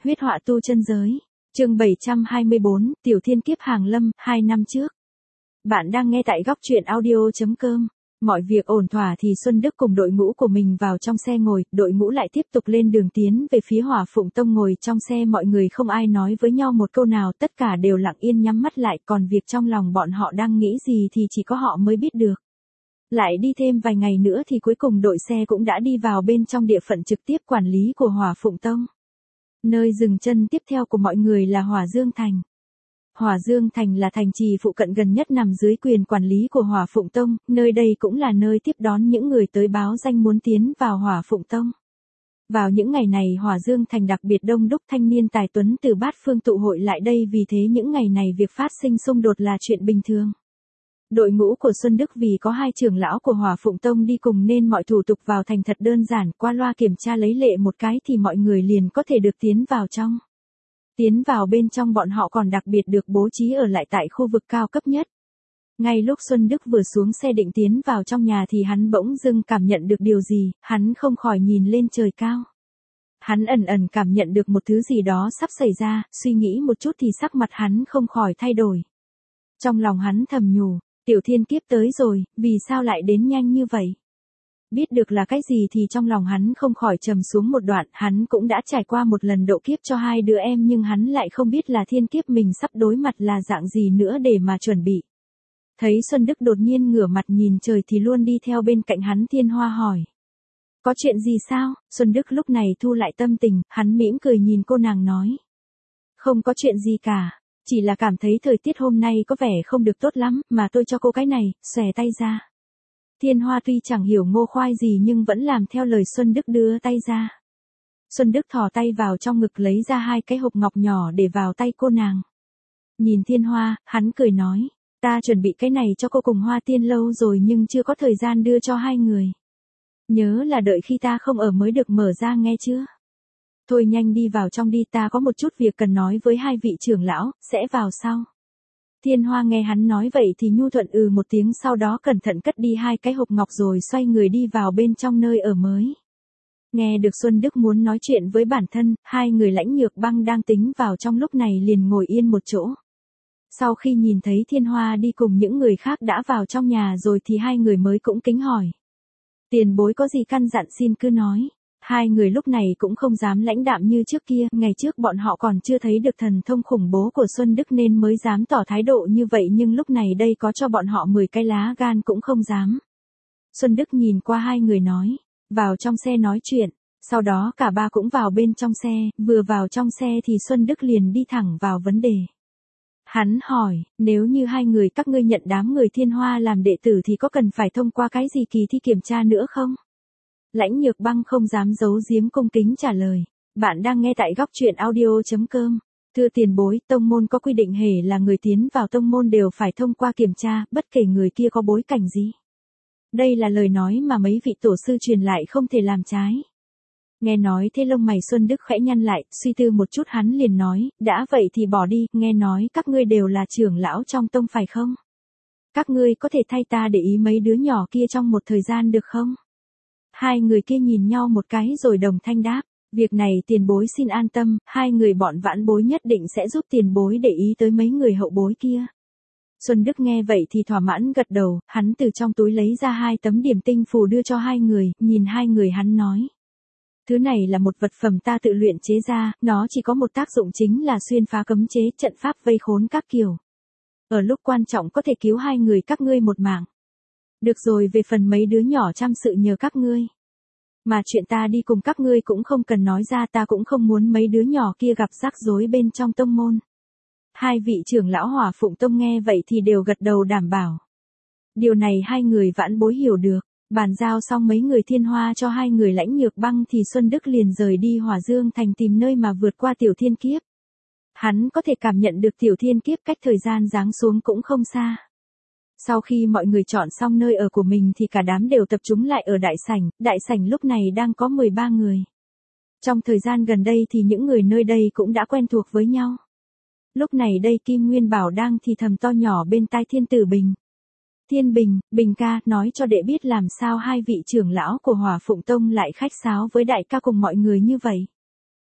huyết họa tu chân giới. Chương 724, Tiểu Thiên Kiếp hàng lâm, 2 năm trước. Bạn đang nghe tại góc truyện audio.com. Mọi việc ổn thỏa thì Xuân Đức cùng đội ngũ của mình vào trong xe ngồi, đội ngũ lại tiếp tục lên đường tiến về phía Hỏa Phụng Tông. Ngồi trong xe mọi người không ai nói với nhau một câu nào, tất cả đều lặng yên nhắm mắt lại, còn việc trong lòng bọn họ đang nghĩ gì thì chỉ có họ mới biết được. Lại đi thêm vài ngày nữa thì cuối cùng đội xe cũng đã đi vào bên trong địa phận trực tiếp quản lý của Hỏa Phụng Tông. Nơi dừng chân tiếp theo của mọi người là Hỏa Dương Thành. Hỏa Dương Thành là thành trì phụ cận gần nhất nằm dưới quyền quản lý của Hỏa Phụng Tông, nơi đây cũng là nơi tiếp đón những người tới báo danh muốn tiến vào Hỏa Phụng Tông. Vào những ngày này Hỏa Dương Thành đặc biệt đông đúc thanh niên tài tuấn từ bát phương tụ hội lại đây, vì thế những ngày này việc phát sinh xung đột là chuyện bình thường. Đội ngũ của Xuân Đức vì có 2 trưởng lão của Hỏa Phụng Tông đi cùng nên mọi thủ tục vào thành thật đơn giản, qua loa kiểm tra lấy lệ một cái thì mọi người liền có thể được tiến vào trong. Tiến vào bên trong bọn họ còn đặc biệt được bố trí ở lại tại khu vực cao cấp nhất. Ngay lúc Xuân Đức vừa xuống xe định tiến vào trong nhà thì hắn bỗng dưng cảm nhận được điều gì, hắn không khỏi nhìn lên trời cao. Hắn ẩn ẩn cảm nhận được một thứ gì đó sắp xảy ra, suy nghĩ một chút thì sắc mặt hắn không khỏi thay đổi. Trong lòng hắn thầm nhủ, Tiểu Thiên Kiếp tới rồi, vì sao lại đến nhanh như vậy? Biết được là cái gì thì trong lòng hắn không khỏi trầm xuống một đoạn, hắn cũng đã trải qua một lần độ kiếp cho 2 đứa em nhưng hắn lại không biết là thiên kiếp mình sắp đối mặt là dạng gì nữa để mà chuẩn bị. Thấy Xuân Đức đột nhiên ngửa mặt nhìn trời thì luôn đi theo bên cạnh hắn Thiên Hoa hỏi. Có chuyện gì sao? Xuân Đức lúc này thu lại tâm tình, hắn mỉm cười nhìn cô nàng nói. Không có chuyện gì cả, chỉ là cảm thấy thời tiết hôm nay có vẻ không được tốt lắm, mà tôi cho cô cái này, xòe tay ra. Thiên Hoa tuy chẳng hiểu ngô khoai gì nhưng vẫn làm theo lời Xuân Đức đưa tay ra. Xuân Đức thò tay vào trong ngực lấy ra 2 cái hộp ngọc nhỏ để vào tay cô nàng. Nhìn Thiên Hoa, hắn cười nói, ta chuẩn bị cái này cho cô cùng Hoa Tiên lâu rồi nhưng chưa có thời gian đưa cho 2 người. Nhớ là đợi khi ta không ở mới được mở ra nghe chưa? Thôi nhanh đi vào trong đi, ta có một chút việc cần nói với 2 vị trưởng lão, sẽ vào sau. Thiên Hoa nghe hắn nói vậy thì nhu thuận một tiếng, sau đó cẩn thận cất đi 2 cái hộp ngọc rồi xoay người đi vào bên trong nơi ở mới. Nghe được Xuân Đức muốn nói chuyện với bản thân, 2 người Lãnh Nhược Băng đang tính vào trong lúc này liền ngồi yên một chỗ. Sau khi nhìn thấy Thiên Hoa đi cùng những người khác đã vào trong nhà rồi thì 2 người mới cũng kính hỏi. Tiền bối có gì căn dặn xin cứ nói. 2 người lúc này cũng không dám lãnh đạm như trước kia, ngày trước bọn họ còn chưa thấy được thần thông khủng bố của Xuân Đức nên mới dám tỏ thái độ như vậy, nhưng lúc này đây có cho bọn họ 10 cái lá gan cũng không dám. Xuân Đức nhìn qua 2 người nói, vào trong xe nói chuyện, sau đó cả ba cũng vào bên trong xe, vừa vào trong xe thì Xuân Đức liền đi thẳng vào vấn đề. Hắn hỏi, nếu như 2 người các ngươi nhận đám người Thiên Hoa làm đệ tử thì có cần phải thông qua cái gì kỳ thi kiểm tra nữa không? Lãnh Nhược Băng không dám giấu giếm cung kính trả lời. Bạn đang nghe tại góc truyện audio.com. Thưa tiền bối, tông môn có quy định hễ là người tiến vào tông môn đều phải thông qua kiểm tra, bất kể người kia có bối cảnh gì. Đây là lời nói mà mấy vị tổ sư truyền lại không thể làm trái. Nghe nói thế lông mày Xuân Đức khẽ nhăn lại, suy tư một chút hắn liền nói, đã vậy thì bỏ đi, nghe nói các ngươi đều là trưởng lão trong tông phải không? Các ngươi có thể thay ta để ý mấy đứa nhỏ kia trong một thời gian được không? 2 người kia nhìn nhau một cái rồi đồng thanh đáp, việc này tiền bối xin an tâm, 2 người bọn vãn bối nhất định sẽ giúp tiền bối để ý tới mấy người hậu bối kia. Xuân Đức nghe vậy thì thỏa mãn gật đầu, hắn từ trong túi lấy ra 2 tấm điểm tinh phù đưa cho 2 người, nhìn 2 người hắn nói. Thứ này là một vật phẩm ta tự luyện chế ra, nó chỉ có một tác dụng chính là xuyên phá cấm chế, trận pháp vây khốn các kiểu. Ở lúc quan trọng có thể cứu 2 người các ngươi một mạng. Được rồi, về phần mấy đứa nhỏ chăm sự nhờ các ngươi. Mà chuyện ta đi cùng các ngươi cũng không cần nói ra, ta cũng không muốn mấy đứa nhỏ kia gặp rắc rối bên trong tông môn. 2 vị trưởng lão Hỏa Phụng Tông nghe vậy thì đều gật đầu đảm bảo. Điều này 2 người vãn bối hiểu được, bàn giao xong mấy người Thiên Hoa cho 2 người Lãnh Nhược Băng thì Xuân Đức liền rời đi Hỏa Dương Thành tìm nơi mà vượt qua Tiểu Thiên Kiếp. Hắn có thể cảm nhận được Tiểu Thiên Kiếp cách thời gian giáng xuống cũng không xa. Sau khi mọi người chọn xong nơi ở của mình thì cả đám đều tập trung lại ở đại sảnh lúc này đang có 13 người. Trong thời gian gần đây thì những người nơi đây cũng đã quen thuộc với nhau. Lúc này đây Kim Nguyên Bảo đang thì thầm to nhỏ bên tai Thiên Tử Bình. Thiên Bình, Bình ca, nói cho đệ biết làm sao 2 vị trưởng lão của Hỏa Phụng Tông lại khách sáo với đại ca cùng mọi người như vậy.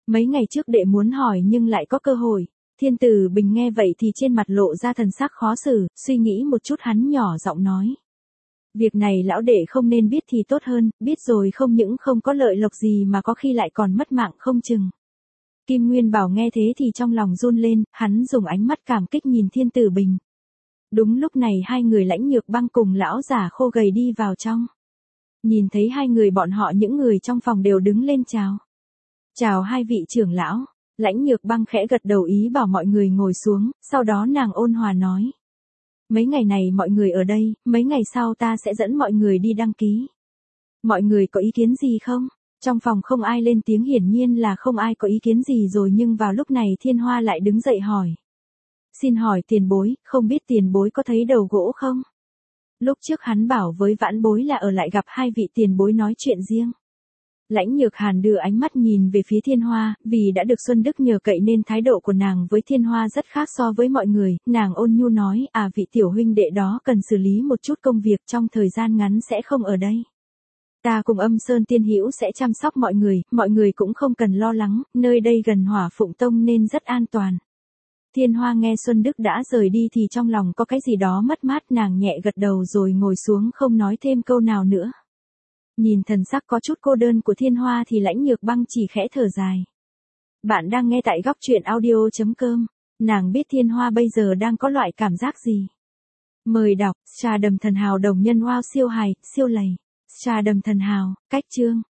Mấy ngày trước đệ muốn hỏi nhưng lại có cơ hội. Thiên Tử Bình nghe vậy thì trên mặt lộ ra thần sắc khó xử, suy nghĩ một chút hắn nhỏ giọng nói. Việc này lão đệ không nên biết thì tốt hơn, biết rồi không những không có lợi lộc gì mà có khi lại còn mất mạng không chừng. Kim Nguyên Bảo nghe thế thì trong lòng run lên, hắn dùng ánh mắt cảm kích nhìn Thiên Tử Bình. Đúng lúc này hai người Lãnh Nhược Băng cùng lão già khô gầy đi vào trong. Nhìn thấy hai người bọn họ, những người trong phòng đều đứng lên chào. Chào hai vị trưởng lão. Lãnh Nhược Băng khẽ gật đầu ý bảo mọi người ngồi xuống, sau đó nàng ôn hòa nói. Mấy ngày này mọi người ở đây, mấy ngày sau ta sẽ dẫn mọi người đi đăng ký. Mọi người có ý kiến gì không? Trong phòng không ai lên tiếng, hiển nhiên là không ai có ý kiến gì rồi, nhưng vào lúc này Thiên Hoa lại đứng dậy hỏi. Xin hỏi tiền bối, không biết tiền bối có thấy đầu gỗ không? Lúc trước hắn bảo với vãn bối là ở lại gặp hai vị tiền bối nói chuyện riêng. Lãnh Nhược Hàn đưa ánh mắt nhìn về phía Thiên Hoa, vì đã được Xuân Đức nhờ cậy nên thái độ của nàng với Thiên Hoa rất khác so với mọi người, nàng ôn nhu nói, vị tiểu huynh đệ đó cần xử lý một chút công việc, trong thời gian ngắn sẽ không ở đây. Ta cùng Âm Sơn Tiên Hữu sẽ chăm sóc mọi người cũng không cần lo lắng, nơi đây gần Hỏa Phụng Tông nên rất an toàn. Thiên Hoa nghe Xuân Đức đã rời đi thì trong lòng có cái gì đó mất mát, nàng nhẹ gật đầu rồi ngồi xuống không nói thêm câu nào nữa. Nhìn thần sắc có chút cô đơn của Thiên Hoa thì Lãnh Nhược Băng chỉ khẽ thở dài. Bạn đang nghe tại góc truyện audio.com. Nàng biết Thiên Hoa bây giờ đang có loại cảm giác gì. Mời đọc, Trà Đầm Thần Hào đồng nhân wow siêu hài, siêu lầy. Trà Đầm Thần Hào, cách chương.